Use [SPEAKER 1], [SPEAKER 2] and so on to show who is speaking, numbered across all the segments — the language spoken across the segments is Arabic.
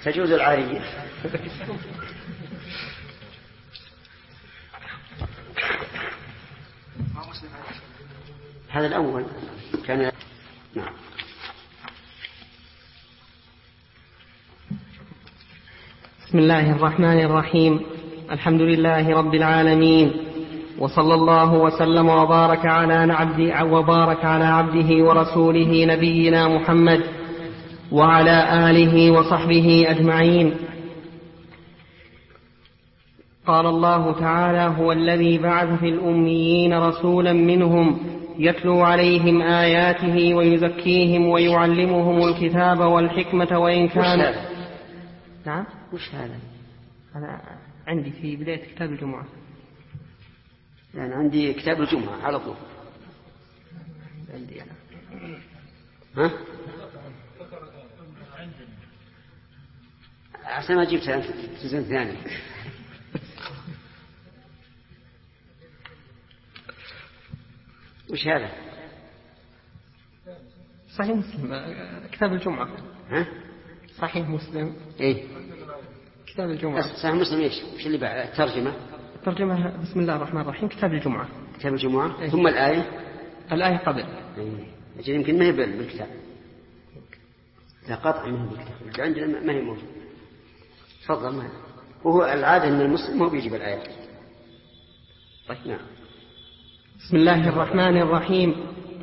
[SPEAKER 1] تجوز العارية. هذا الأول كان. نعم.
[SPEAKER 2] بسم الله الرحمن الرحيم. الحمد لله رب العالمين، وصلى الله وسلم وبارك على عبده ورسوله نبينا محمد وعلى آله وصحبه أجمعين. قال الله تعالى: هو الذي بعث في الأميين رسولا منهم يتلو عليهم آياته ويزكيهم ويعلمهم الكتاب والحكمة وإن كان. نعم.
[SPEAKER 1] وش هذا؟
[SPEAKER 2] أنا عندي في بداية كتاب الجمعة.
[SPEAKER 1] يعني عندي كتاب الجمعة على طول.
[SPEAKER 2] عندي أنا.
[SPEAKER 1] ها؟ عشان ما جبتها في سنة ثانية. وش هذا؟
[SPEAKER 2] صحيح مسلم، كتاب الجمعة.
[SPEAKER 1] ها؟
[SPEAKER 2] صحيح مسلم.
[SPEAKER 1] إيه؟
[SPEAKER 2] كتاب الجمعة.
[SPEAKER 1] صحيح مسلم إيش؟ وش اللي بعد الترجمة؟
[SPEAKER 2] الترجمة بسم الله الرحمن الرحيم، كتاب الجمعة.
[SPEAKER 1] كتاب الجمعة.
[SPEAKER 2] إيه؟
[SPEAKER 1] ثم الآية.
[SPEAKER 2] الآية قبل.
[SPEAKER 1] إيه؟ أجل يمكن ما هي بالكتاب. لا قطع ما هي بالكتاب. عندنا ما هي موجودة. تفضل. ما وهو العادة أن المسلم هو بيجيب الآيات. طيب. نعم.
[SPEAKER 2] بسم الله الرحمن الرحيم.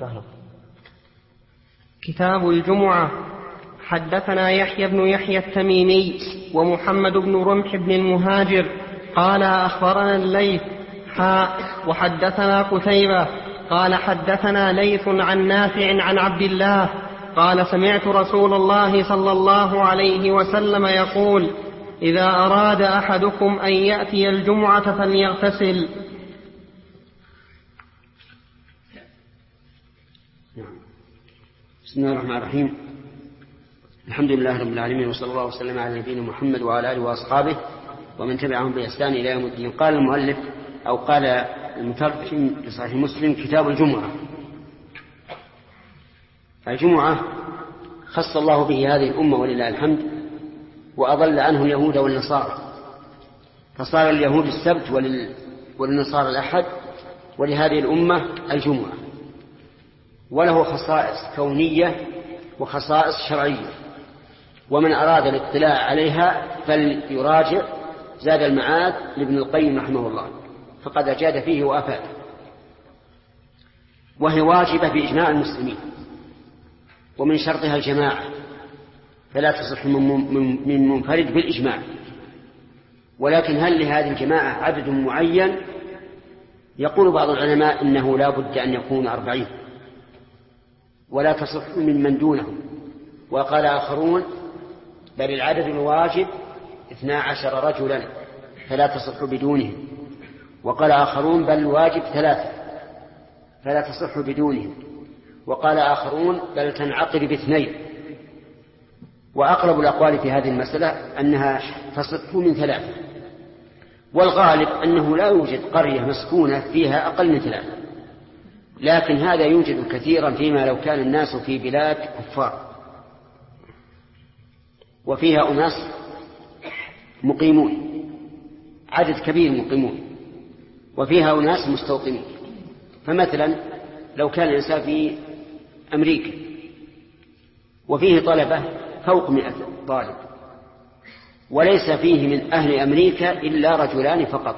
[SPEAKER 2] كتاب الجمعة. حدثنا يحيى بن يحيى التميمي ومحمد بن رمح بن المهاجر قال أخبرنا الليث وحدثنا قتيبة قال حدثنا ليث عن نافع عن عبد الله قال سمعت رسول الله صلى الله عليه وسلم يقول: إذا أراد أحدكم أن يأتي الجمعة فليغتسل.
[SPEAKER 1] بسم الله الرحمن الرحيم. الحمد لله رب العالمين، وصلى الله وسلم على نبينا محمد وعلى آله وأصحابه ومن تبعهم بإحسان إلى يوم الدين. قال المؤلف أو قال المترجم لصحيح مسلم: كتاب الجمعة. الجمعة خص الله به هذه الأمة ولله الحمد، وأضل عنه اليهود والنصارى، فصار اليهود السبت وللنصارى الأحد، ولهذه الأمة الجمعة، وله خصائص كونية وخصائص شرعية. ومن أراد الاطلاع عليها فليراجع زاد المعاد لابن القيم رحمه الله، فقد أجاد فيه وأفاد. وهي واجبة بإجماع المسلمين، ومن شرطها الجماعة، فلا تصح من منفرد بالإجماع. ولكن هل لهذه الجماعة عدد معين؟ يقول بعض العلماء إنه لا بد أن يكون 40، ولا تصح من دونهم. وقال آخرون: بل العدد الواجب 12 رجلا فلا تصح بدونهم. وقال آخرون: بل الواجب 3 فلا تصح بدونهم. وقال آخرون: بل تنعقد ب2. وأقرب الأقوال في هذه المسألة أنها تصح من 3، والغالب أنه لا يوجد قرية مسكونة فيها أقل من 3، لكن هذا يوجد كثيرا فيما لو كان الناس في بلاد كفار وفيها أناس مقيمون، عدد كبير مقيمون، وفيها أناس مستوطنين. فمثلا لو كان الإنسان في أمريكا وفيه طلبة فوق 100 طالب، وليس فيه من أهل أمريكا إلا رجلان فقط،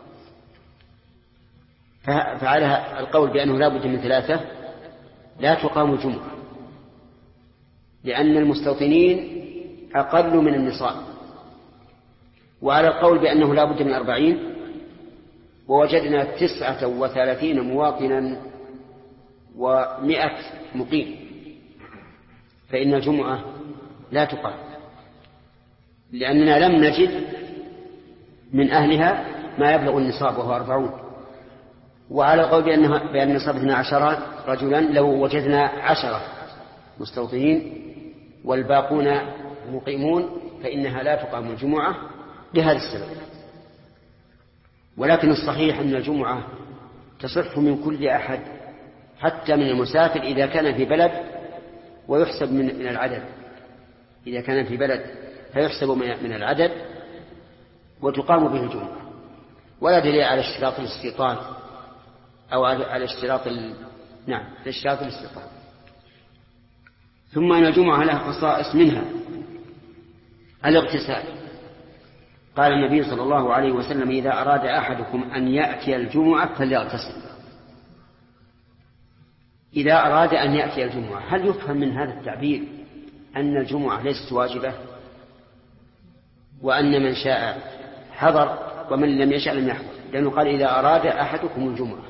[SPEAKER 1] فعلى القول بأنه لا بد من 3 لا تقام الجمعة، لأن المستوطنين أقل من النصاب. وعلى القول بأنه لا بد من 40 ووجدنا 39 مواطنا و100 مقيم، فإن الجمعة لا تقام، لأننا لم نجد من أهلها ما يبلغ النصاب وهو 40. وعلى القول بأن النصاب 12 رجلا لو وجدنا 10 مستوطنين والباقون مقيمون فإنها لا تقام الجمعة لهذا السبب. ولكن الصحيح أن الجمعة تصح من كل أحد، حتى من المسافر إذا كان في بلد ويحسب من العدد، إذا كان في بلد فيحسب من العدد وتقام به الجمعة، ولا دليل على اشتراط الاستيطان أو على اشتراط اشتراط الاستيطان. ثم أن الجمعة لها خصائص، منها الاغتسال. قال النبي صلى الله عليه وسلم: إذا أراد أحدكم أن يأتي الجمعة فليغتسل. إذا أراد أن يأتي الجمعة، هل يفهم من هذا التعبير أن الجمعة ليست واجبة، وأن من شاء حضر ومن لم يشاء لم يحضر؟ لأنه قال: إذا أراد أحدكم الجمعة.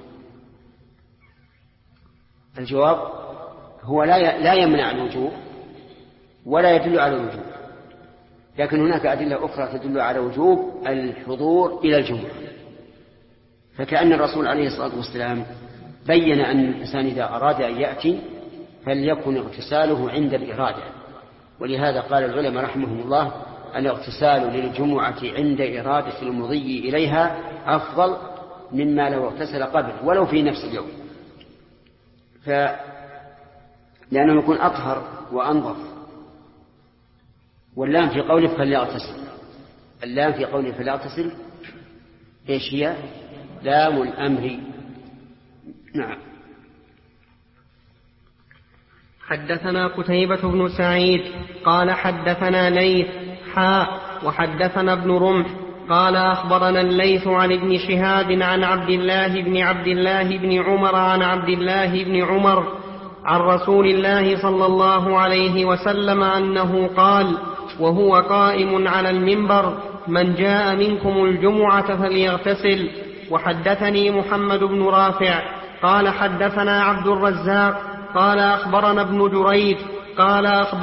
[SPEAKER 1] الجواب هو لا يمنع الوجوب ولا يدل على الوجوب، لكن هناك أدلة أخرى تدل على وجوب الحضور إلى الجمعة. فكأن الرسول عليه الصلاة والسلام بين أن الإنسان إذا أراد أن يأتي فليكن اغتساله عند الإرادة، ولهذا قال العلماء رحمهم الله: الاغتسال للجمعة عند إرادة المضي إليها أفضل مما لو اغتسل قبل ولو في نفس اليوم، لأنه يكون أطهر وأنظف. واللام في قوله فليغتسل، اللام في قوله فليغتسل إيش هي؟ لام الأمر. نعم.
[SPEAKER 2] حدثنا قتيبة بن سعيد قال حدثنا ليث وحدثنا ابن رمح قال أخبرنا الليث عن ابن شهاب عن عبد الله بن عمر عن عبد الله بن عمر عن رسول الله صلى الله عليه وسلم أنه قال وهو قائم على المنبر: من جاء منكم الجمعة فليغتسل. وحدثني محمد بن رافع قال حدثنا عبد الرزاق قال أخبرنا ابن جريج قال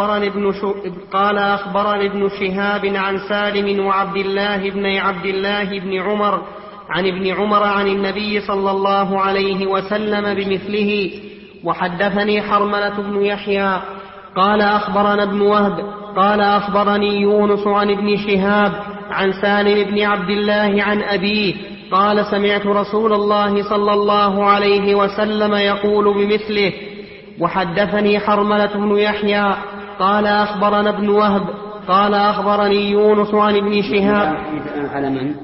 [SPEAKER 2] أخبرني ابن شهاب عن سالم وعبد الله بن عمر عن ابن عمر عن النبي صلى الله عليه وسلم بمثله. وحدثني حرملة بن يحيى قال أخبرنا ابن وهب قال أخبرني يونس عن ابن شهاب عن سالم بن عبد الله عن أبيه قال: سمعت رسول الله صلى الله عليه وسلم يقول بمثله. وحدثني حرملة بن يحيى قال أخبرنا ابن وهب قال أخبرني يونس عن ابن شهاب.
[SPEAKER 1] على من؟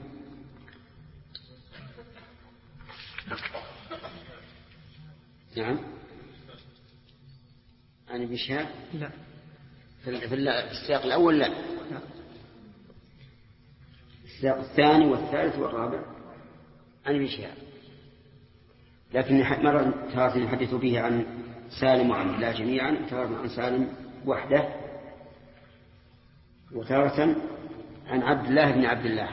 [SPEAKER 1] نعم، عن ابن شهاب؟
[SPEAKER 2] لا.
[SPEAKER 1] في السياق الأول لا. السياق الثاني والثالث والرابع عن ابن شهاب، لكن مرة تارة يحدث به عن سالم وعن الله جميعا، تارة عن سالم وحده، وتارة عن عبد الله بن عبد الله،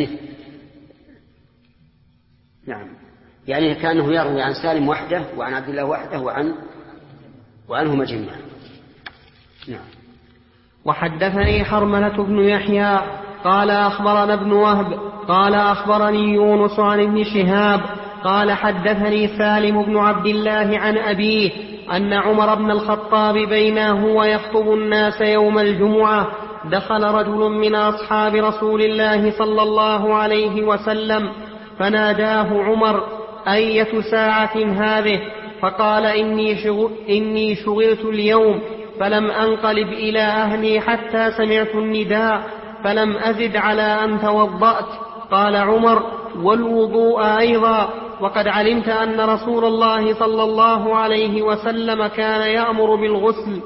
[SPEAKER 1] يعني كأنه يروي عن سالم وحده وعن عبد الله وحده وعنهما جميعا. نعم.
[SPEAKER 2] وحدثني حرملة بن يحيى قال أخبرنا ابن وهب قال أخبرني يونس عن ابن شهاب قال حدثني سالم بن عبد الله عن أبيه أن عمر بن الخطاب بينه ويخطب الناس يوم الجمعة دخل رجل من أصحاب رسول الله صلى الله عليه وسلم فناداه عمر: أية ساعة هذه؟ فقال: إني شغلت اليوم فلم أنقلب إلى أهلي حتى سمعت النداء فلم أزد على أن توضأت. قال عمر: والوضوء أيضا، وقد علمت أن رسول الله صلى الله عليه وسلم كان يأمر بالغسل.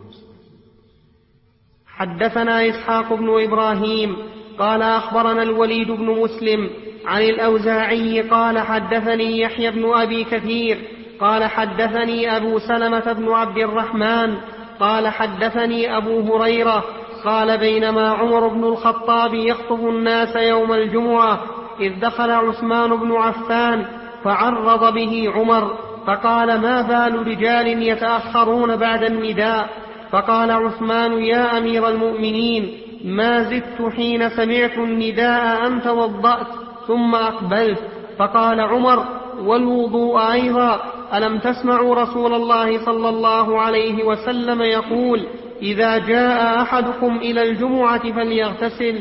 [SPEAKER 2] حدثنا إسحاق بن إبراهيم قال أخبرنا الوليد بن مسلم عن الأوزاعي قال حدثني يحيى بن أبي كثير قال حدثني أبو سلمة بن عبد الرحمن قال حدثني أبو هريرة قال: بينما عمر بن الخطاب يخطب الناس يوم الجمعة إذ دخل عثمان بن عفان فعرض به عمر فقال: ما بال رجال يتأخرون بعد النداء؟ فقال عثمان: يا أمير المؤمنين، ما زدت حين سمعت النداء أن توضأت ثم أقبلت. فقال عمر: والوضوء أيضا، ألم تسمعوا رسول الله صلى الله عليه وسلم يقول: إذا جاء أحدكم إلى الجمعة فليغتسل؟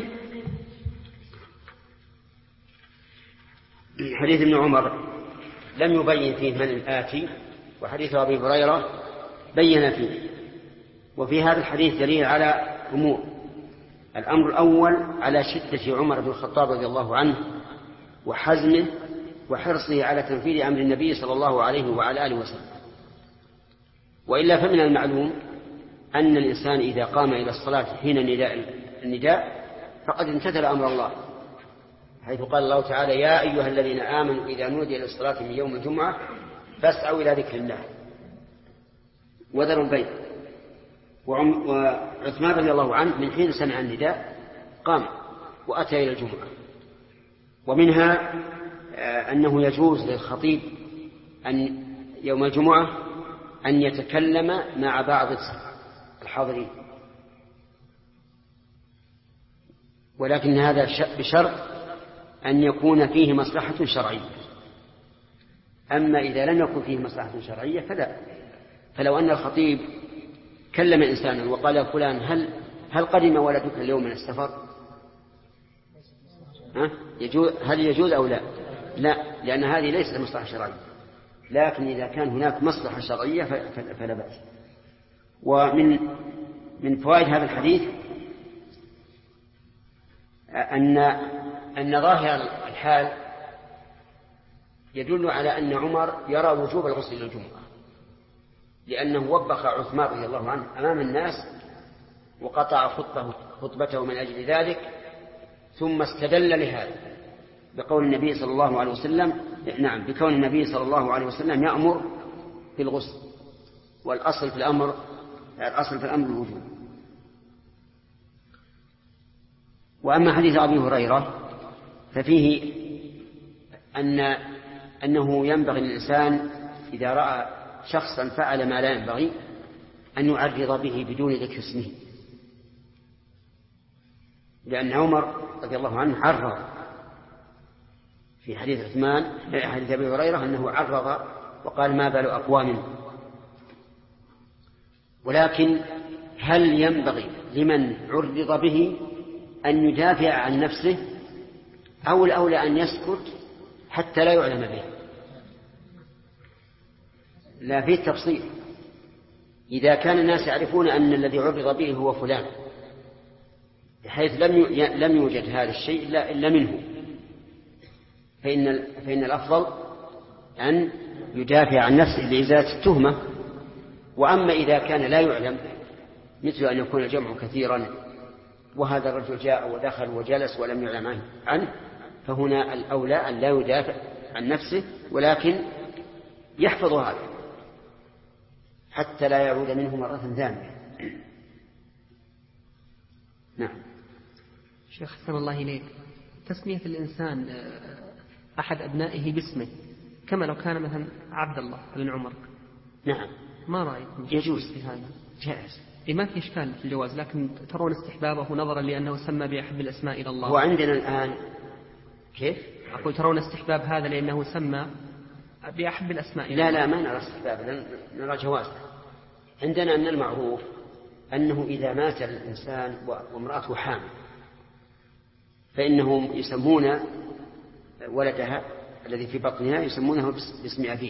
[SPEAKER 1] حديث ابن عمر لم يبين فيه من الآتي، وحديث أبي هريرة بين فيه. وفي هذا الحديث دليل على أمور: الأمر الأول على شدة عمر بن الخطاب رضي الله عنه وحزمه وحرصه على تنفيذ أمر النبي صلى الله عليه وعلى آله وسلم. وإلا فمن المعلوم أن الإنسان إذا قام إلى الصلاة حين النداء فقد امتثل أمر الله، حيث قال الله تعالى: يا أيها الذين آمنوا إذا نودي للصلاة من يوم الجمعة فاسعوا إلى ذكر الله وذروا البيع. وعثمان رضي الله عنه من حين سمع النداء قام وأتى إلى الجمعة. ومنها أنه يجوز للخطيب أن يوم الجمعة أن يتكلم مع بعض الحاضرين، ولكن هذا بشرط أن يكون فيه مصلحة شرعية. أما إذا لم يكن فيه مصلحة شرعية فلا. فلو أن الخطيب كلم إنسانا وقال: فلان هل قدم ولدك اليوم من السفر؟ هل يجوز أو لا؟ لا، لأن هذه ليست مصلحة شرعية. لكن إذا كان هناك مصلحة شرعية فلا بأس. ومن فوائد هذا الحديث أن ظاهر الحال يدل على أن عمر يرى وجوب الغسل للجمعة، لأنه وبخ عثمان رضي الله عنه أمام الناس وقطع خطبته من أجل ذلك، ثم استدل لهذا بقول النبي صلى الله عليه وسلم بكون النبي صلى الله عليه وسلم يأمر بالغسل، والأصل في الأمر الوجوب. وأما حديث أبي هريرة ففيه أنه ينبغي للإنسان إذا رأى شخصا فعل ما لا ينبغي أن يعرض به بدون ذكر اسمه، لأن عمر رضي الله عنه عرض في حديث حديث أبي هريرة أنه عرض وقال: ما بال أقوام. ولكن هل ينبغي لمن عرض به أن يدافع عن نفسه، أو الأولى أن يسكت حتى لا يعلم به؟ لا، فيه تفصيل. إذا كان الناس يعرفون أن الذي عرض به هو فلان بحيث لم يوجد هذا الشيء إلا منه، فإن الأفضل أن يدافع عن نفسه لإزالة التهمة. وأما إذا كان لا يعلم، مثل أن يكون الجمع كثيرا وهذا الرجل جاء ودخل وجلس ولم يعلم عنه، فهنا الأولى أن لا يدافع عن نفسه، ولكن يحفظ هذا حتى لا يعود منه مرة ثانية. نعم.
[SPEAKER 2] شيخ حسن الله إليك، تسمية الإنسان أحد أبنائه باسمه كما لو كان مثلا عبد الله بن عمر،
[SPEAKER 1] نعم،
[SPEAKER 2] ما رأيكم؟
[SPEAKER 1] يجوز
[SPEAKER 2] في هذا؟
[SPEAKER 1] جائز.
[SPEAKER 2] ما في إشكال في الجواز، لكن ترون استحبابه نظرا لأنه سمى بأحب الأسماء إلى الله.
[SPEAKER 1] وعندنا الآن كيف؟
[SPEAKER 2] أقول ترون استحباب هذا لأنه سمى بأحب الأسماء إلى
[SPEAKER 1] الله.
[SPEAKER 2] لا،
[SPEAKER 1] ما نرى استحباب، نرى جواز. عندنا أن المعروف أنه إذا مات الإنسان وامرأته حامل فإنهم يسمون ولدها الذي في بطنها يسمونه باسم أبيه،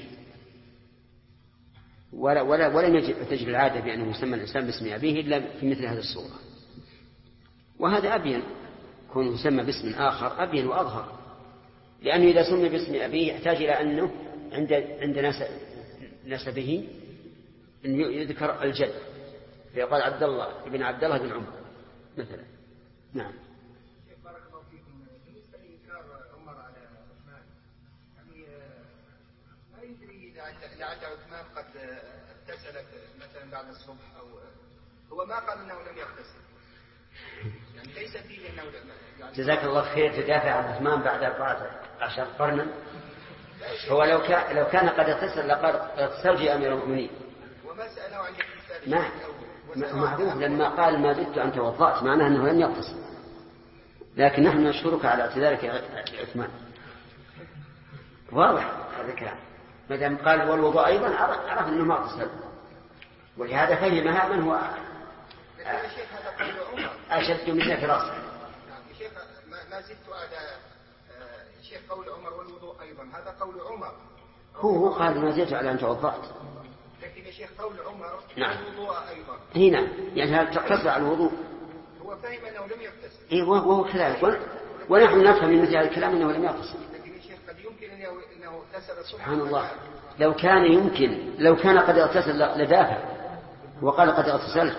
[SPEAKER 1] ولم تجري العادة بأنه يسمى الإنسان باسم أبيه إلا في مثل هذه الصورة. وهذا أبين، كونه يسمى باسم آخر أبين وأظهر، لأنه إذا سمي باسم أبيه يحتاج إلى أنه عند نسبه أن يذكر الجد، فيقال عبد الله ابن عبد الله بن عمر مثلا. نعم.
[SPEAKER 3] بارك الله فيكم. بالنسبة لإنكار عمر على عثمان، يعني ما يدري لعل عثمان قد اغتسل مثلا بعد الصبح، أو هو ما قال أنه لم يغتسل، يعني ليس فيه أنه يعني.
[SPEAKER 1] جزاك الله خير. تدافع عن عثمان بعد 14 قرنا. هو لو كان قد اغتسل لقد اغتسل في أمير المؤمنين.
[SPEAKER 3] وما سأله عن الاغتسال.
[SPEAKER 1] نعم، معروف لما قال ما زلت أن توضأت معناه أنه لم يغتسل، لكن نحن نشكرك على اعتذارك يا عثمان. واضح هذا الكلام، ما دام قال والوضوء أيضا عرف أنه ما اغتسل، ولهذا فهمها من هو أشد منا في رأسه.
[SPEAKER 3] يا شيخ ما زلت على شيخ قول عمر والوضوء أيضا، هذا قول عمر.
[SPEAKER 1] هو قال ما زلت على أن توضأت.
[SPEAKER 3] لكن يا شيخ قول عمر
[SPEAKER 1] نعم.
[SPEAKER 3] والوضوء أيضا.
[SPEAKER 1] هنا يعني هل تقتصر على الوضوء؟
[SPEAKER 3] هو وفهم أنه لم يغتسل.
[SPEAKER 1] إيه وهو كذلك، ونحن نفهم من مثل هذا الكلام أنه لم يغتسل.
[SPEAKER 3] لكن الشيخ قد يمكن أنه اغتسل الصبح.
[SPEAKER 1] سبحان الله، لو كان قد اغتسل لدافع وقال قد اغتسلت.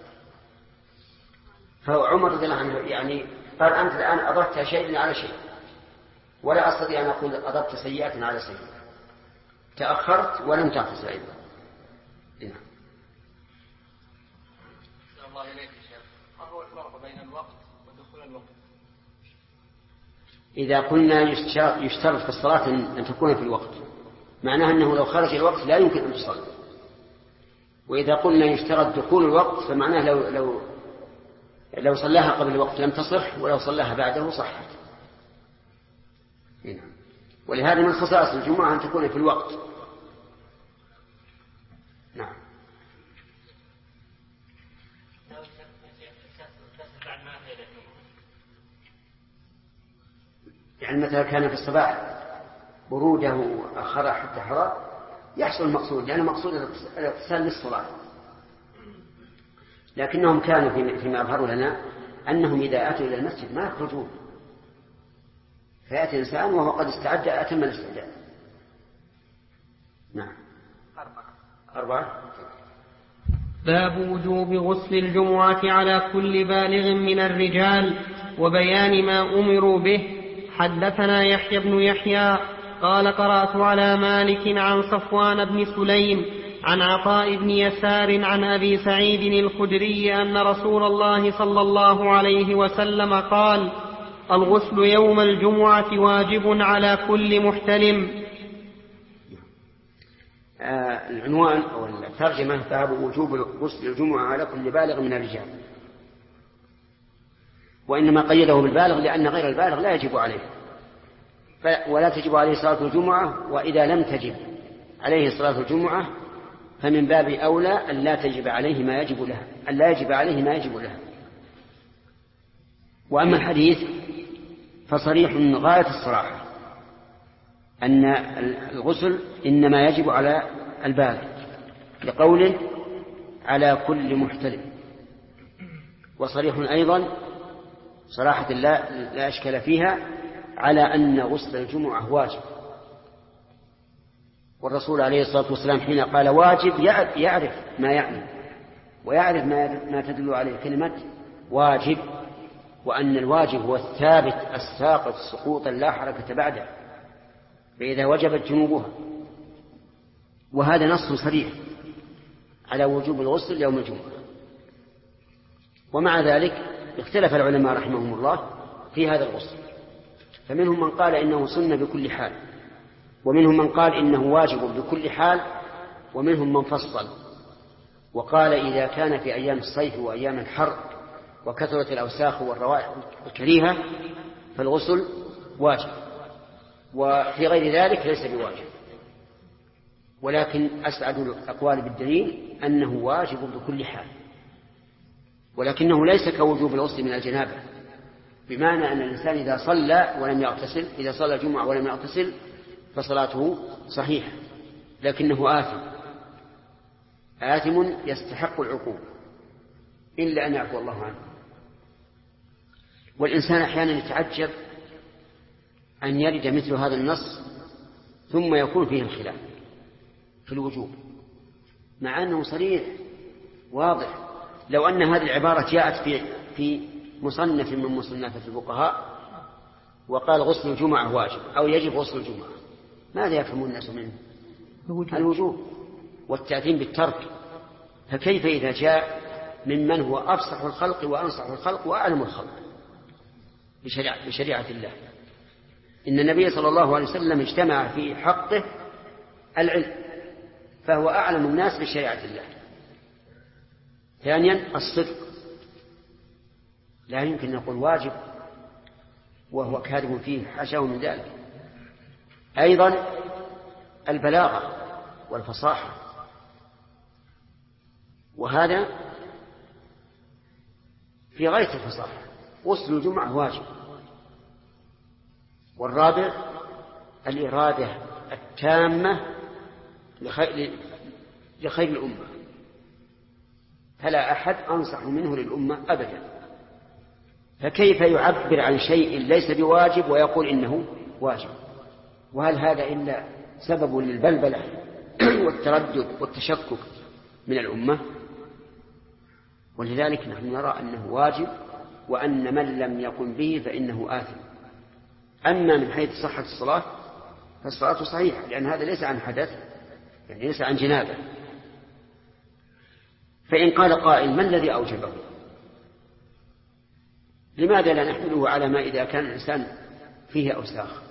[SPEAKER 1] فعمر رضي الله عنه يعني قال أنت الآن أضفت شيء على شيء، ولا أستطيع أن أقول أضفت سيئات على سيئة، تأخرت ولم تغتسل أيضا. نعم.
[SPEAKER 3] الله إليك يا شيخ، ما هو الفرق بين الوقت ودخول الوقت؟
[SPEAKER 1] إذا قلنا يشترط في الصلاة أن تكون في الوقت، معناه أنه لو خرج الوقت لا يمكن أن تصلي. وإذا قلنا يشترط دخول الوقت فمعناه لو صلاها قبل الوقت لم تصح، ولو صلاها بعده صحت. ولهذا من خصائص الجمعة أن تكون في الوقت. نعم. يعني مثلا كان في الصباح بروده وأخر حتى حرار يحصل المقصود، لأن المقصود الاغتسال للصلاة. لكنهم كانوا فيما أظهروا لنا أنهم إذا أتوا إلى المسجد ما يخرجون، فيأتي إنسان وهو قد استعد أتم الاستعداد. نعم. 4.
[SPEAKER 2] باب وجوب غسل الجمعة على كل بالغ من الرجال وبيان ما أمروا به. حدثنا يحيى بن يحيى قال قرأت على مالك عن صفوان بن سليم عن عطاء بن يسار عن أبي سعيد الخدري أن رسول الله صلى الله عليه وسلم قال: الغسل يوم الجمعة واجب على كل محتلم.
[SPEAKER 1] العنوان أو الترجمة باب وجوب غسل الجمعة على كل بالغ من الرجال، وإنما قيده بالبالغ لأن غير البالغ لا يجب عليه ولا تجب عليه صلاة الجمعة، وإذا لم تجب عليه صلاة الجمعة فمن باب أولى أن لا يجب عليه ما يجب لها. وأما الحديث فصريح من غاية الصراحة أن الغسل إنما يجب على البالغ لقوله على كل محتلم، وصريح أيضا صراحة لا أشكال فيها على أن غسل الجمعة واجب. والرسول عليه الصلاة والسلام حين قال واجب يعرف ما يعني ويعرف ما تدل عليه كلمة واجب، وأن الواجب هو الثابت الساقط سقوطا لا حركة بعده، فإذا وجبت جنوبها. وهذا نص صريح على وجوب الغسل يوم الجمعة. ومع ذلك اختلف العلماء رحمهم الله في هذا الغسل، فمنهم من قال إنه سنة بكل حال، ومنهم من قال إنه واجب بكل حال، ومنهم من فصل وقال إذا كان في أيام الصيف وأيام الحر وكثرة الأوساخ والروائح الكريهة فالغسل واجب، وفي غير ذلك ليس بواجب. ولكن أسعد الأقوال بالدليل أنه واجب بكل حال، ولكنه ليس كوجوب الغسل من الجنابة، بمعنى أن الإنسان إذا صلى ولم يغتسل، إذا صلى الجمعة ولم يغتسل فصلاته صحيحة، لكنه آثم يستحق العقوبة إلا أن يعفو الله عنه. والإنسان أحيانا يتعجب أن يرد مثل هذا النص ثم يكون فيه الخلاف في الوجوب، مع أنه صريح واضح. لو أن هذه العبارة جاءت في مصنف من مصنفات الفقهاء وقال غسل الجمعة واجب أو يجب غسل الجمعة، ماذا يفهم الناس منه؟ الوجوب والتأثيم بالترك. فكيف إذا جاء ممن هو أفصح الخلق وأنصح الخلق وأعلم الخلق بشريعة الله؟ إن النبي صلى الله عليه وسلم اجتمع في حقه العلم، فهو أعلم الناس بشريعة الله. ثانيا الصدق، لا يمكن أن نقول واجب وهو كاذب فيه، حاشاه من ذلك. أيضا البلاغة والفصاحة، وهذا في غاية الفصاحة. غسل الجمعة واجب. والرابع الإرادة التامة لخير الأمة، فلا أحد أنصح منه للأمة أبدا، فكيف يعبر عن شيء ليس بواجب ويقول إنه واجب؟ وهل هذا إلا سبب للبلبلة والتردد والتشكك من الأمة؟ ولذلك نحن نرى أنه واجب، وأن من لم يقم به فإنه آثم. أما من حيث صحة الصلاة فالصلاة صحيحة، لأن هذا ليس عن حدث، يعني ليس عن جنابة. فإن قال قائل: ما الذي أوجبه؟ لماذا لا نحمله على ما إذا كان الإنسان فيه أوساخ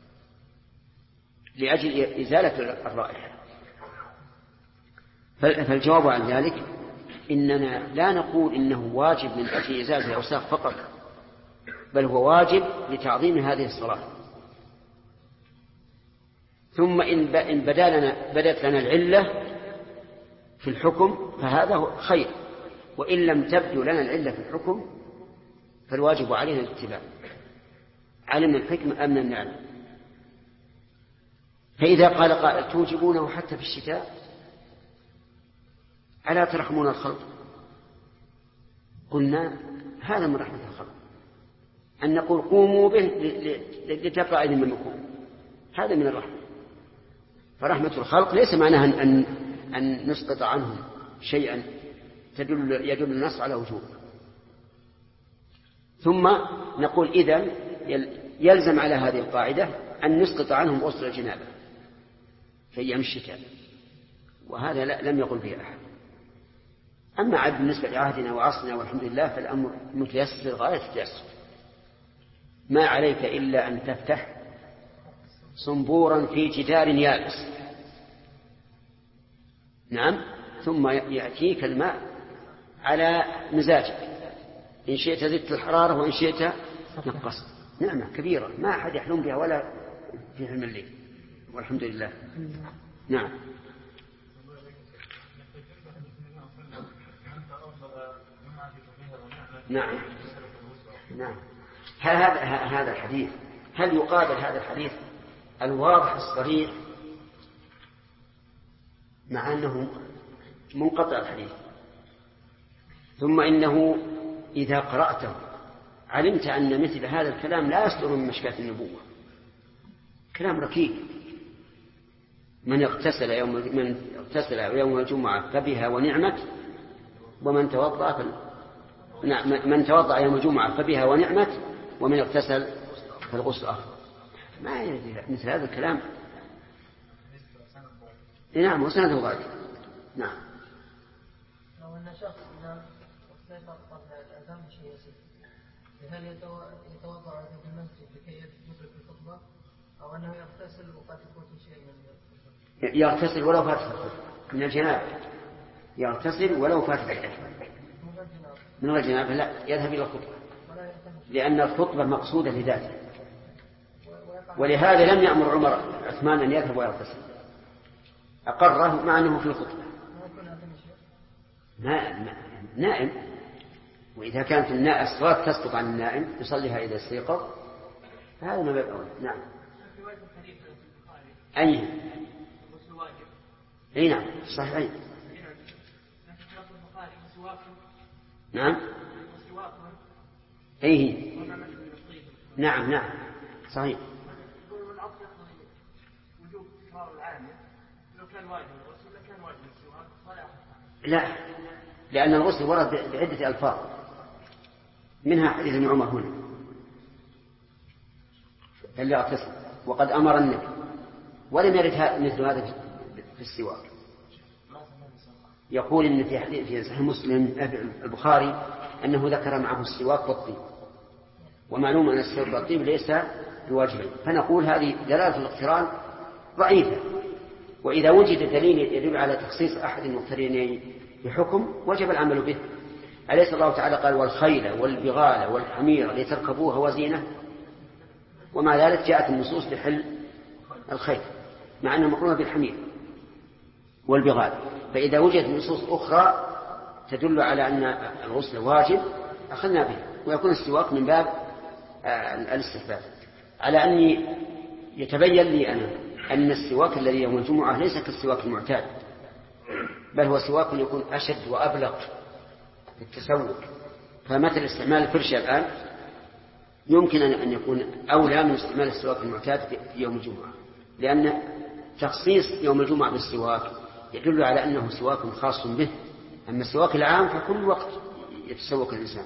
[SPEAKER 1] لأجل إزالة الرائحة؟ فالجواب عن ذلك إننا لا نقول إنه واجب من أجل إزالة الأوساخ فقط، بل هو واجب لتعظيم هذه الصلاة. ثم إن بدت لنا العلة في الحكم فهذا خير، وإن لم تبدو لنا العلة في الحكم فالواجب علينا الاتباع، علمنا الحكم أم لم نعلم. فإذا قال قائل: توجبونه حتى في الشتاء، ألا ترحمون الخلق؟ قلنا: هذا من رحمة الخلق أن نقول قوموا به لتقرأ منكم، هذا من الرحمة. فرحمة الخلق ليس معناها أن نسقط عنهم شيئا يدل النص على وجوب. ثم نقول: إذن يلزم على هذه القاعدة أن نسقط عنهم غسل الجنابة في أيام الشتاء، وهذا لم يقل به أحد. أما عاد بالنسبة لعهدنا وعصرنا والحمد لله فالأمر متيسر غاية التيسر. ما عليك إلا أن تفتح صنبورا في جدار يابس، نعم، ثم يأتيك الماء على مزاجك، إن شئت زدت الحرارة وإن شئت نقصت. نعمة كبيرة ما أحد يحلم بها ولا في علم الليل، والحمد لله. نعم. نعم. نعم. هذا الحديث هل يقابل هذا الحديث الواضح الصريح مع أنه منقطع الحديث؟ ثم إنه إذا قرأته علمت أن مثل هذا الكلام لا يصدر من مشكاة النبوة، كلام ركيك. من اغتسل يوم الجمعة فبها ونعمت، ومن من توضأ يوم الجمعة فبها ونعمت، ومن اغتسل فالغسل أفضل. ما يجي مثل هذا الكلام. نعم، وسنده ضعيف. نعم.
[SPEAKER 4] لو أن شخص سيطر قبل الأذان بشيء يسير، هل يتوضأ في المسجد لكي يدرك الخطبة، أو أنه يغتسل وقد يفوت شيء من
[SPEAKER 1] يغتسل ولو فات من الجنابة، يغتسل ولو فات من الجنابة، لا يذهب إلى الخطبة، لأن الخطبة مقصودة لذاته. ولهذا لم يأمر عثمان أن يذهب ويغتسل، أقره مع أنه في الخطبة. نائم، وإذا كانت الصلاة تسقط عن النائم يصليها إذا استيقظ فهذا ما باب أولى. نعم. أي نعم صحيح. نعم. أيه. نعم صحيح. لا، لأن الغسل ورد بعدة ألفاظ، منها حديث ابن عمر هنا فليغتسل، وقد أمر النبي، ولم يرد مثل هذا في السواك. يقول إن في حديث في صحيح مسلم البخاري أنه ذكر معه السواك والطيب، ومعلوم أن السواك والطيب ليس بواجبين، فنقول هذه دلالة الاقتران ضعيفة. وإذا وجد دليل يدل على تخصيص أحد المقترنين بحكم وجب العمل به. أليس الله تعالى قال: والخيل والبغال والحمير لتركبوها وزينة؟ ومع ذلك جاءت النصوص بحل الخيل مع أنها مقرونة بالحمير والبغال. فإذا وجدت نصوص أخرى تدل على أن الغسل واجب أخذنا به، ويكون السواك من باب الاستحباب. على أني يتبين لي أنا أن السواك الذي يوم الجمعة ليس كالسواك المعتاد، بل هو سواك يكون أشد وأبلغ في التسوق. فمثل استعمال الفرشة الآن يمكن أن يكون أولى من استعمال السواك المعتاد في يوم الجمعة، لأن تخصيص يوم الجمعة بالسواك يدل على أنه سواك خاص به. أما السواك العام فكل وقت يتسوك الإنسان.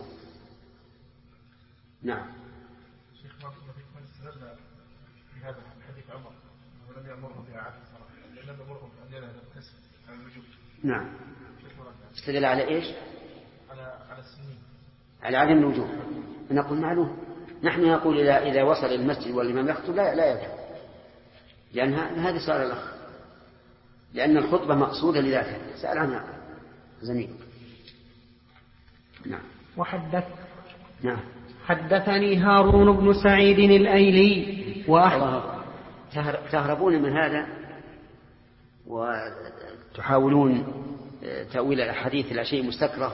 [SPEAKER 1] نعم.
[SPEAKER 5] شيخ ما من استدل بهذا حديث عمر ولم يأمرهم بإعادة الصلاة لأن أمرهم أن يغتسل على الوجوب.
[SPEAKER 1] نعم. استدل على إيش؟
[SPEAKER 5] على السنين،
[SPEAKER 1] على عدم الوجوب. نقول معلوم، نحن نقول إذا وصل المسجد والإمام يخطب لا يرجع، لأن هذا سؤال الأخ، لأن الخطبة مقصودة لذاتها، سأل عنها زميل. نعم.
[SPEAKER 2] نعم. حدثني هارون بن سعيد الأيلي
[SPEAKER 1] تهربون من هذا وتحاولون تأويل الأحاديث إلى شيء مستكره،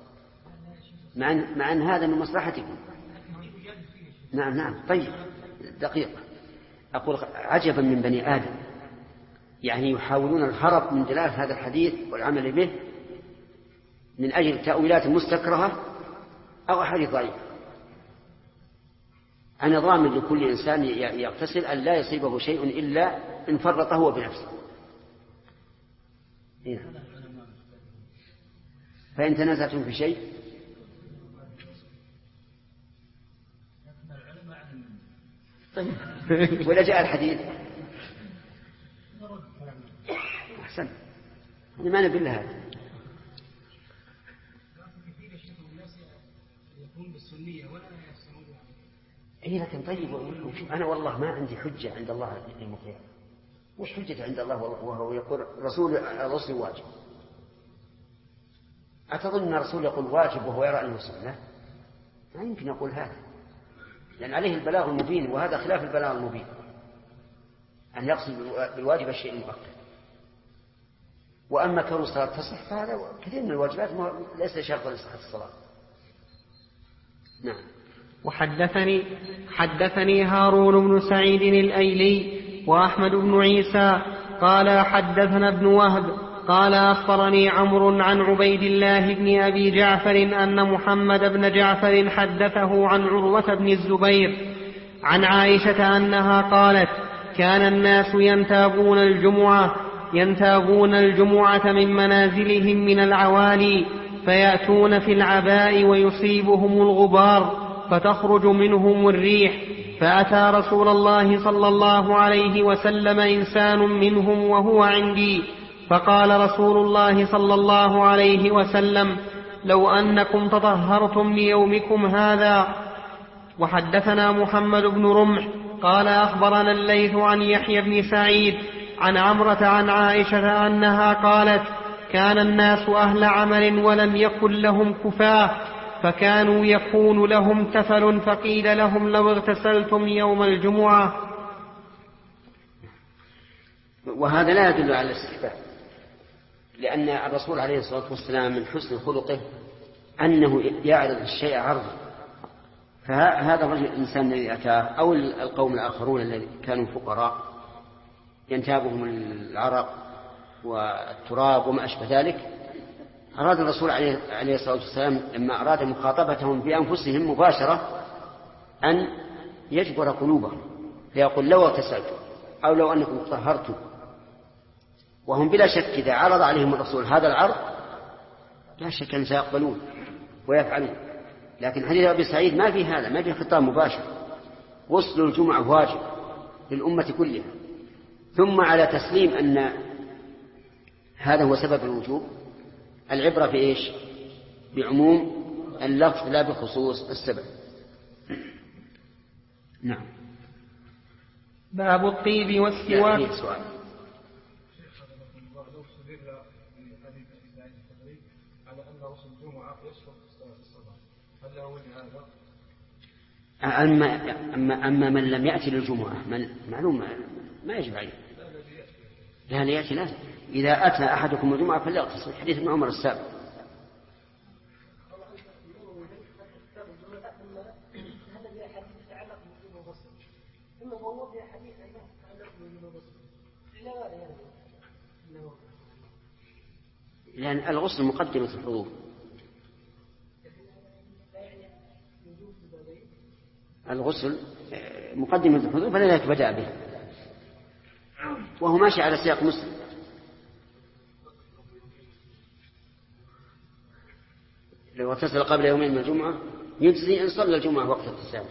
[SPEAKER 1] مع أن هذا من مصلحتكم. نعم. طيب دقيقة، أقول عجبا من بني آدم، يعني يحاولون الهرب من دلالة هذا الحديث والعمل به من أجل تأويلات مستكرهة أو أحاديث ضعيفة. أنا ضامن لكل إنسان يغتسل أن لا يصيبه شيء إلا إن فرط هو بنفسه. فإن تنازعتم في شيء طيب ولا جاء الحديث أحسن، ما نبي لها هذا. لكن طيب أنا والله ما عندي حجة عند الله المقيم. وش حجة عند الله وهو يقول الرسول واجب؟ أتظن أن الرسول يقول واجب وهو يرى أنه سنة؟ ما يمكن يقول هذا، لأن عليه البلاغ المبين، وهذا خلاف البلاغ المبين، أن يقصد بالواجب الشيء المؤكد. وأما كون الصلاة تصح فهذا كثير من الواجبات ليس شرطا لصحة الصلاة. نعم.
[SPEAKER 2] حدثني هارون بن سعيد الأيلي وأحمد بن عيسى قال حدثنا ابن وهب قال أخبرني عمرو عن عبيد الله بن أبي جعفر أن محمد بن جعفر حدثه عن عروة بن الزبير عن عائشة أنها قالت كان الناس ينتابون الجمعة من منازلهم من العوالي فيأتون في العباء ويصيبهم الغبار فتخرج منهم الريح، فأتى رسول الله صلى الله عليه وسلم إنسان منهم وهو عندي، فقال رسول الله صلى الله عليه وسلم لو أنكم تطهرتم ليومكم هذا. وحدثنا محمد بن رمح قال أخبرنا الليث عن يحيى بن سعيد عن عمرة عن عائشة أنها قالت كان الناس أهل عمل ولم يكن لهم كفاة، فكانوا يكون لهم تفل، فقيل لهم لو اغتسلتم يوم الجمعة.
[SPEAKER 1] وهذا لا يدل على الاستحباب، لأن الرسول عليه الصلاة والسلام من حسن خلقه أنه يعرض الشيء عرضا. فهذا الرجل الإنسان الذي أتاه أو القوم الآخرون الذين كانوا فقراء ينتابهم العرق والتراب وما أشبه ذلك، أراد الرسول عليه الصلاة والسلام لما أراد مخاطبتهم بأنفسهم مباشرة أن يجبر قلوبهم، فيقول لو اغتسلتم أو لو أنكم طهرتم. وهم بلا شك إذا عرض عليهم الرسول هذا العرض لا شك أن سيقبلون ويفعلون. لكن حديث أبي سعيد ما في هذا، ما في خطاب مباشر. وصل الجمعة واجب للأمة كلها. ثم على تسليم أن هذا هو سبب الوجوب، العبرة في إيش؟ بعموم اللفظ لا بخصوص السبب. نعم.
[SPEAKER 2] باب الطيب والسواك.
[SPEAKER 1] أما من لم يأتي للجمعة معلوم ما يجب عليه، لأن يأتي لازم. إذا أتى أحدكم الجمعة فليغتسل، حديث ابن عمر السابق. لأن الغسل مقدمة الحضور. الغسل مقدمة الحضور فلذلك بدأ به، وهو ماشي على سياق مسلم. لو اغتسل قبل يومين من الجمعة يجزي إن صلى الجمعة وقت اغتساله.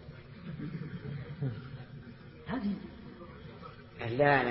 [SPEAKER 1] لا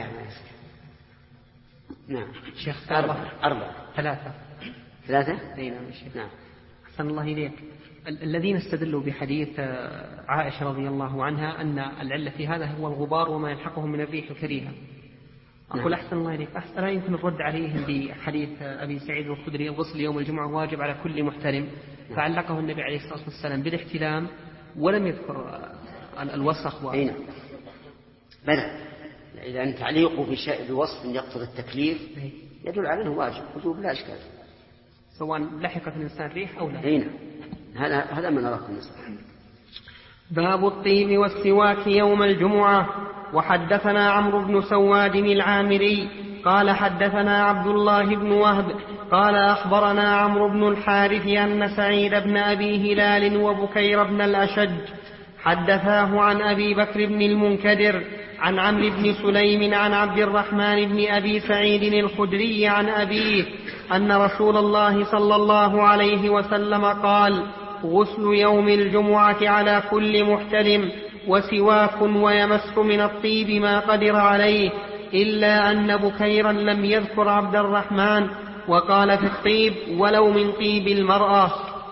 [SPEAKER 1] نعم
[SPEAKER 2] شيخ.
[SPEAKER 1] 4 3
[SPEAKER 2] أي نعم شيخ.
[SPEAKER 1] نعم.
[SPEAKER 2] أحسن الله إليك. الذين استدلوا بحديث عائشة رضي الله عنها أن العلة في هذا هو الغبار وما يلحقهم من الريح الكريهة، أقول أحسن الله إليك، ألا يمكن الرد عليهم بحديث أبي سعيد الخدري الغسل يوم الجمعة واجب على كل محترم، فعلقه النبي عليه الصلاة والسلام بالاحتلام ولم يذكر الوسخ
[SPEAKER 1] هنا بلى. إذا أن تعليقه بوصف يقتضي التكليف يدل على أنه واجب وجوب لا إشكال،
[SPEAKER 2] سواء لحقت الإنسان ريح أو لا.
[SPEAKER 1] هنا هذا ما نراه النصر.
[SPEAKER 2] باب الطيب والسواك يوم الجمعة. وحدثنا عمرو بن سواد العامري قال حدثنا عبد الله بن وهب قال أخبرنا عمرو بن الحارث أن سعيد بن أبي هلال وبكير بن الأشج حدثاه عن أبي بكر بن المنكدر عن عمرو بن سليم عن عبد الرحمن بن أبي سعيد الخدري عن أبيه أن رسول الله صلى الله عليه وسلم قال: غسل يوم الجمعة على كل محتلم، وسواك ويمس من الطيب ما قدر عليه، إلا أن بكيرا لم يذكر عبد الرحمن وقال في الطيب ولو من طيب المرأة.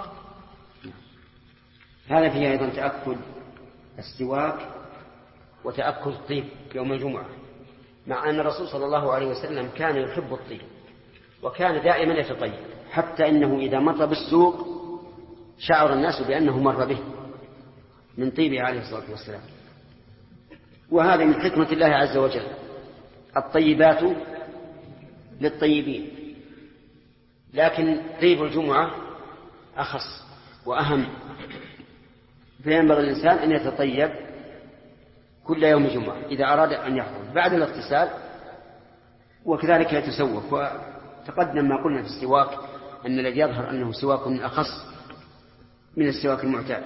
[SPEAKER 1] هذا فيه أيضا تأكد السواك وتأكد الطيب يوم الجمعة، مع أن الرسول صلى الله عليه وسلم كان يحب الطيب وكان دائما يتطيب، حتى إنه إذا مر بالسوق شعر الناس بأنه مر به من طيبه عليه الصلاة والسلام. وهذا من حكمة الله عز وجل، الطيبات للطيبين، لكن طيب الجمعة أخص وأهم، فينبغي الإنسان أن يتطيب كل يوم جمعة إذا أراد أن يحضر بعد الاغتسال، وكذلك يتسوق. وتقدم ما قلنا في السواك أن الذي يظهر أنه سواك أخص من السواك المعتاد.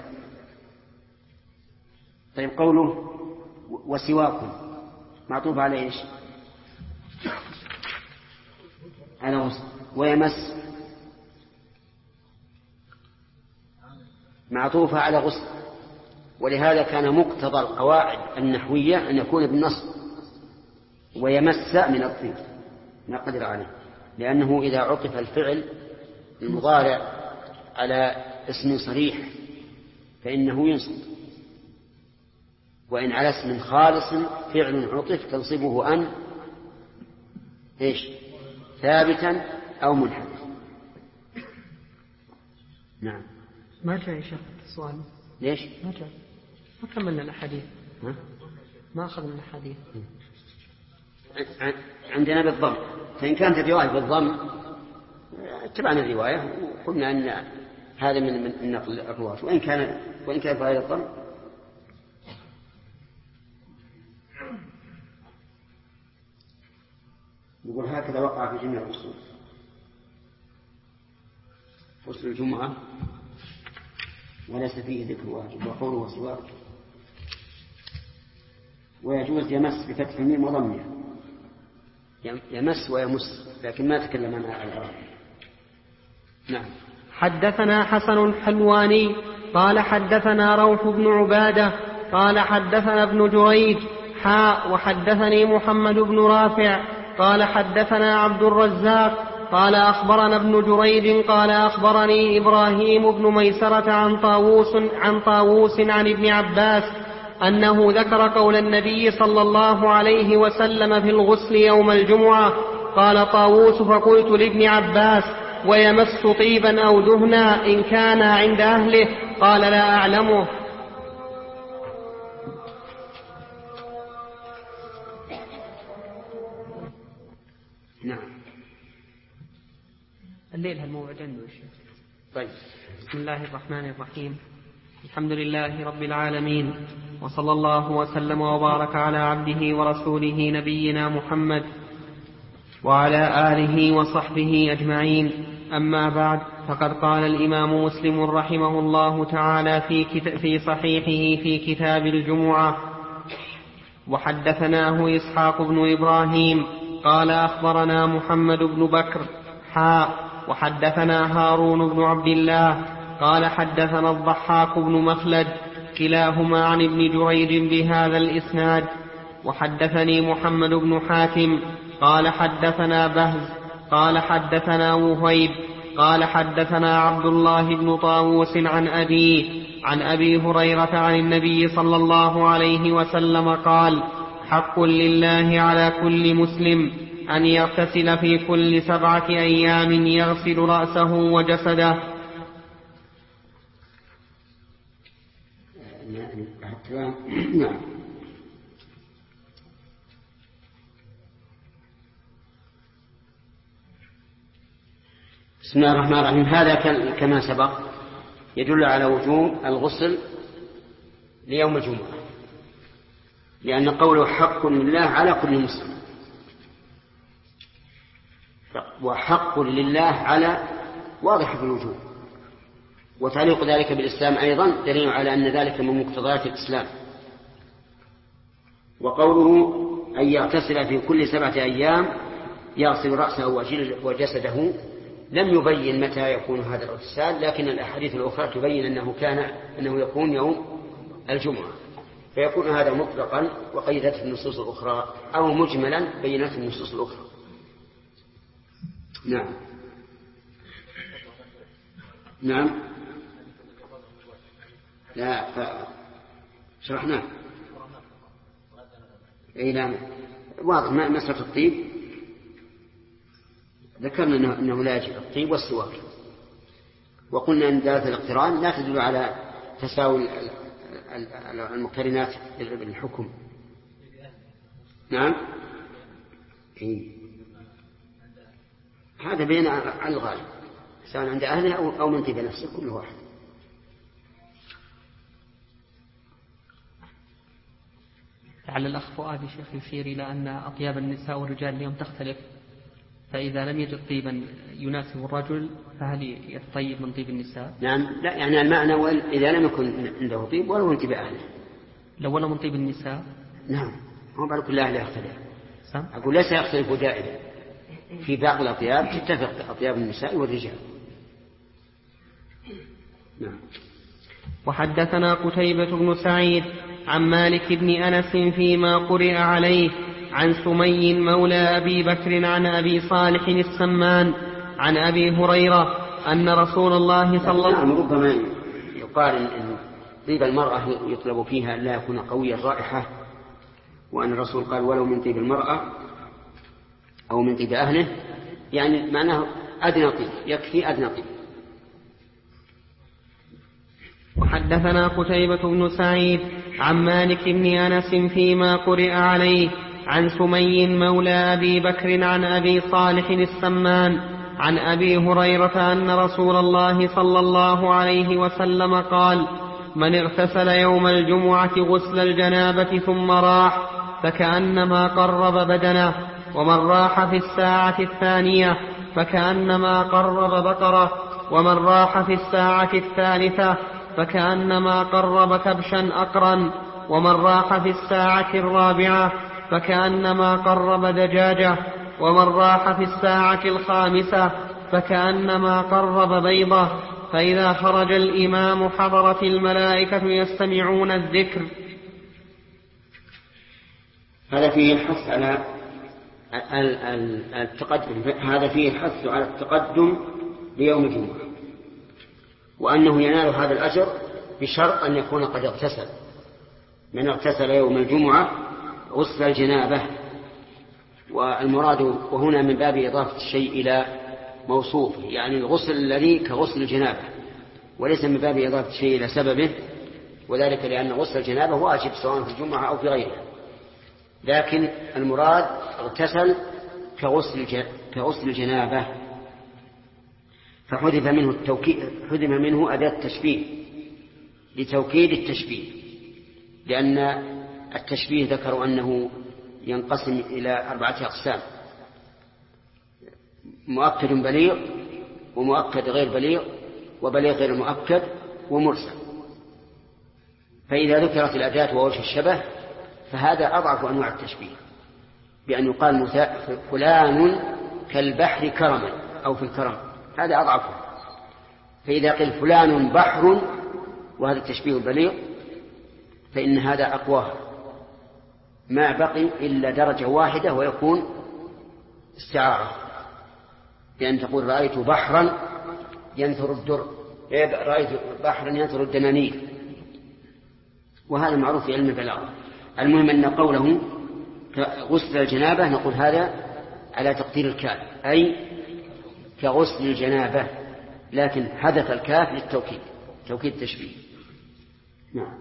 [SPEAKER 1] طيب قوله وسواك معطوف على إيش؟ على غسل. ويمس معطوفة على غسل، ولهذا كان مقتضى القواعد النحوية أن يكون بالنصب ويمس من الطيب ما قدر عليه، لأنه إذا عطف الفعل المضارع على اسم صريح فإنه ينصب، وإن على اسم خالص فعل عطف تنصبه أن إيش؟ ثابتا أو منحدث. نعم.
[SPEAKER 2] ما جاء يا شيخ السؤال.
[SPEAKER 1] ليش؟
[SPEAKER 2] ما جاء، ما كملنا الأحاديث، ما أخذنا الأحاديث.
[SPEAKER 1] عندنا بالضم، فإن كانت الرواية بالضم اتبعنا الرواية وقلنا أن هذا من نقل الرواة، وإن كان بغير الضم يقول هكذا وقع في جميع الأصول. غسل الجمعة وليس فيه ذكر واجب، وقوله وسواك. ويجوز يمس بفتح الميم وضمها، يمس ويمس، لكن ما تكلم عنها العرب. نعم.
[SPEAKER 2] حدثنا حسن الحلواني قال حدثنا روح بن عبادة قال حدثنا ابن جريج وحدثني محمد بن رافع قال حدثنا عبد الرزاق قال أخبرنا ابن جريج قال أخبرني إبراهيم بن ميسرة عن طاووس عن ابن عباس أنه ذكر قول النبي صلى الله عليه وسلم في الغسل يوم الجمعة. قال طاووس فقلت لابن عباس: ويمس طيبا أو دهنا إن كان عند أهله؟ قال: لا أعلمه.
[SPEAKER 1] نعم.
[SPEAKER 2] الليل هالموعد عنده يا شيخ.
[SPEAKER 1] طيب.
[SPEAKER 2] بسم الله الرحمن الرحيم. الحمد لله رب العالمين، وصلى الله وسلم وبارك على عبده ورسوله نبينا محمد وعلى آله وصحبه أجمعين. أما بعد، فقد قال الإمام مسلم رحمه الله تعالى في صحيحه في كتاب الجمعة: وحدثناه إسحاق بن إبراهيم قال أخبرنا محمد بن بكر وحدثنا هارون بن عبد الله قال حدثنا الضحاك بن مخلد كلاهما عن ابن جريج بهذا الإسناد. وحدثني محمد بن حاتم قال حدثنا بهز قال حدثنا وهيب قال حدثنا عبد الله بن طاووس عن أبي هريرة عن النبي صلى الله عليه وسلم قال: حق لله على كل مسلم أن يغتسل في كل 7 أيام يغسل رأسه وجسده.
[SPEAKER 1] نعم. بسم الله الرحمن الرحيم. هذا كما سبق يدل على وجوب الغسل ليوم الجمعة، لأن قوله حق لله على كل مسلم، وحق لله على واضح في الوجوب، وتعليق ذلك بالإسلام أيضا دليل على أن ذلك من مقتضيات الإسلام. وقوله أن يغتسل في كل 7 أيام يغسل رأسه وجسده لم يبين متى يكون هذا الاغتسال، لكن الأحاديث الأخرى تبين أنه يكون يوم الجمعة، فيكون هذا مطلقا وقيدته النصوص الأخرى، أو مجملا بينته النصوص الأخرى. نعم. لا شرحناه. أي نعم واضح. مسألة الطيب ذكرنا أنه لا يجب الطيب والسواك، وقلنا أن دالة الاقتران لا تدل على تساوي المقترنات بالحكم. نعم. هذا بين على الغالب، سواء عند أهله أو من طيب نفسه، كل واحد.
[SPEAKER 2] لعل الأخ فؤاد شيخ يشير إلى أن أطياب النساء والرجال اليوم تختلف، فإذا لم يجد طيبا يناسب الرجل فهل يطيب من طيب النساء؟
[SPEAKER 1] نعم. لا يعني المعنى إذا لم يكن عنده طيب ولو من طيب أهله،
[SPEAKER 2] لو ولو من طيب النساء.
[SPEAKER 1] نعم. هو بعد كل أهله يختلف. أقول ليس يختلف دائما، في بعض الأطياب تتفق أطياب النساء والرجال. نعم.
[SPEAKER 2] وحدثنا قتيبة بن سعيد عن مالك بن أنس فيما قرئ عليه عن سمي مولى أبي بكر عن أبي صالح السمان عن أبي هريرة أن رسول الله صلى الله عليه وسلم.
[SPEAKER 1] ربما يقال أن طيب المرأة يطلب فيها لا يكون قوي الرائحة، وأن الرسول قال ولو من طيب المرأة أو من طيب أهله، يعني معناه أدنى طيب، يكفي أدنى طيب.
[SPEAKER 2] وحدثنا قتيبة بن سعيد عن مالك بن أنس فيما قرئ عليه عن سمي مولى أبي بكر عن أبي صالح السمان عن أبي هريرة أن رسول الله صلى الله عليه وسلم قال: من اغتسل يوم الجمعة غسل الجنابة ثم راح فكأنما قرب بدنه، ومن راح في الساعة الثانية فكأنما قرب بقرة، ومن راح في الساعة الثالثة فكأنما قرب كبشا أقرا، ومن راح في الساعة الرابعة فكأنما قرب دجاجة، ومن راح في الساعة الخامسة فكأنما قرب بيضة. فإذا خرج الإمام حضرت الملائكة يستمعون الذكر.
[SPEAKER 1] هذا فيه الحث على التقدم، هذا فيه الحث على التقدم ليوم الجمعة، وأنه ينال هذا الأجر بشرط أن يكون قد اغتسل. من اغتسل يوم الجمعة غسل الجنابة، والمراد وهنا من باب إضافة الشيء إلى موصوفه، يعني الغسل الذي كغسل الجنابة، وليس من باب إضافة الشيء إلى سببه، وذلك لأن غسل الجنابة واجب سواء في الجمعة أو في غيرها، لكن المراد اغتسل كغسل الجنابة، فحذف منه التوكيد، حذف منه أداة التشبيه لتوكيد التشبيه، لأن التشبيه ذكروا أنه ينقسم إلى 4 أقسام: مؤكد بليغ، ومؤكد غير بليغ وبليغ غير مؤكد ومرسل. فإذا ذكرت الأداة ووجه الشبه فهذا أضعف أنواع التشبيه، بأن يقال فلان كالبحر كرما أو في الكرم، هذا أضعفه. فإذا قيل فلان بحر وهذا التشبيه البليغ فإن هذا أقواه، ما بقي إلا درجة واحدة ويكون استعارة، بأن تقول رأيت بحرا ينثر الدر، رأيت بحرا ينثر الدنانير، وهذا معروف في علم البلاغة. المهم أن قوله غسل الجنابة نقول هذا على تقدير الكاف، أي كغسل الجنابة، لكن حدث الكاف للتوكيد، توكيد التشبيه. نعم.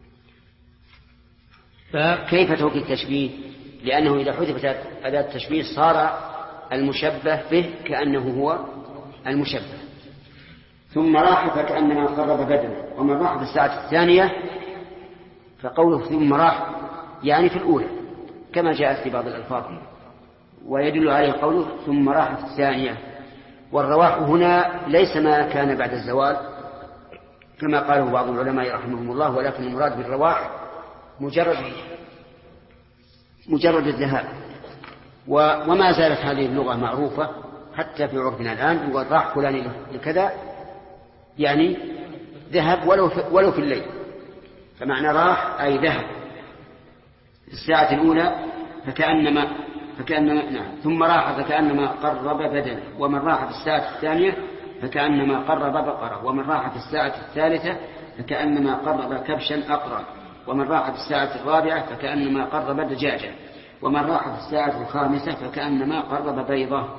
[SPEAKER 1] فكيف توكيد التشبيه؟ لأنه إذا حذفت أداة التشبيه صار المشبه به كأنه هو المشبه. ثم راح فكأنما قرب بدنه، ومن راح في الساعة الثانية فقوله ثم راح يعني في الأولى كما جاءت في بعض الألفاظ، ويدل عليه قوله ثم راح في الثانية. والرواح هنا ليس ما كان بعد الزوال كما قاله بعض العلماء رحمهم الله، ولكن المراد بالرواح مجرد الذهاب. وما زالت هذه اللغة معروفة حتى في عرفنا الآن، يقول راح فلان لكذا يعني ذهب ولو في الليل، فمعنى راح أي ذهب. الساعة الأولى فكأنما نعم. ثم راح فكأنما قرب بدنه، ومن راح في الساعة الثانية فكأنما قرب بقرة، ومن راح في الساعة الثالثة فكأنما قرب كبشا أقرا، ومن راح في الساعة الرابعة فكأنما قرب دجاجة، ومن راح في الساعة الخامسة فكأنما قرب بيضة.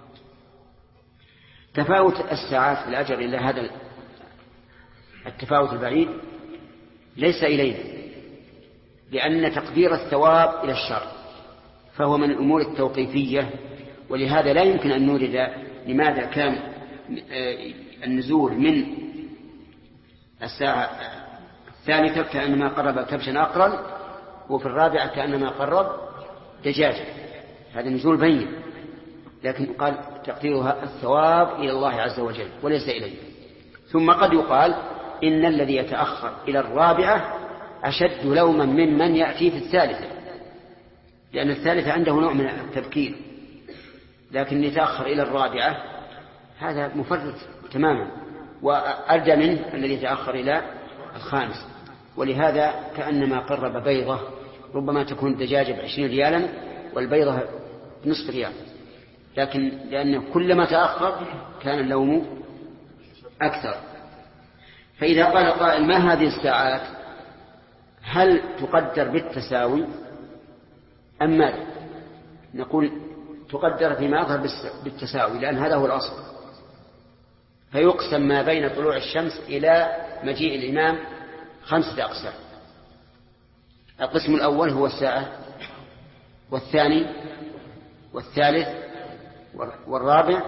[SPEAKER 1] تفاوت الساعات في الأجر إلى هذا التفاوت البعيد ليس إلينا، لأن تقدير الثواب إلى الشر فهو من الأمور التوقيفية، ولهذا لا يمكن أن نورد لماذا كان النزول من الساعة الثالثة كأنما قرب كبشا أقرا، وفي الرابعة كأنما قرب دجاجة، هذا نزول بين، لكن قال تقديرها الثواب إلى الله عز وجل وليس إليه. ثم قد يقال إن الذي يتأخر إلى الرابعة أشد لوما ممن يأتي في الثالثة، لأن الثالثة عنده نوع من التبكير، لكن يتأخر إلى الرابعة هذا مفرط تماما، وأردى منه الذي يتأخر إلى الخامس. ولهذا كأنما قرب بيضة، ربما تكون الدجاجة ب20 ريالا والبيضة نصف ريال، لكن لأنه كلما تأخر كان اللوم أكثر. فإذا قال قائل ما هذه الساعات، هل تقدر بالتساوي أم ماذا؟ نقول تقدر فيما يظهر بالتساوي، لأن هذا هو الأصل. فيقسم ما بين طلوع الشمس إلى مجيء الإمام 5 أقسام. القسم الأول هو الساعة، والثاني والثالث والرابع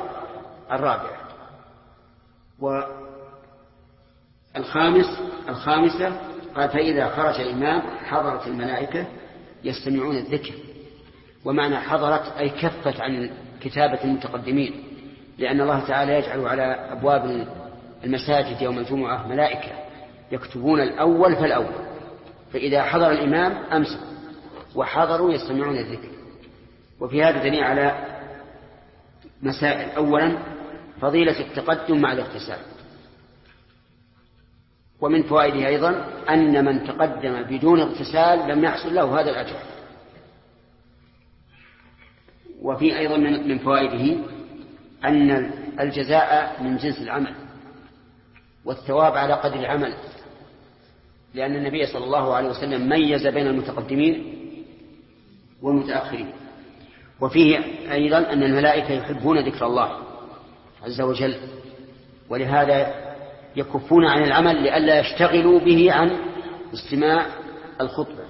[SPEAKER 1] الخامسة قال فإذا خرج الإمام حضرت الملائكة يستمعون الذكر. ومعنى حضرت أي كفت عن كتابة المتقدمين، لأن الله تعالى يجعل على أبواب المساجد يوم الجمعة ملائكة يكتبون الأول فالأول، فإذا حضر الإمام أمسكوا وحضروا يستمعون الذكر. وفي هذا دليل على مسائل. أولا فضيلة التقدم مع الاغتسال، ومن فوائده أيضا أن من تقدم بدون اغتسال لم يحصل له هذا الأجر. وفي أيضا من فوائده أن الجزاء من جنس العمل والثواب على قدر العمل، لأن النبي صلى الله عليه وسلم ميز بين المتقدمين والمتأخرين. وفيه أيضا أن الملائكة يحبون ذكر الله عز وجل، ولهذا يكفون عن العمل لئلا يشتغلوا به عن استماع الخطبة.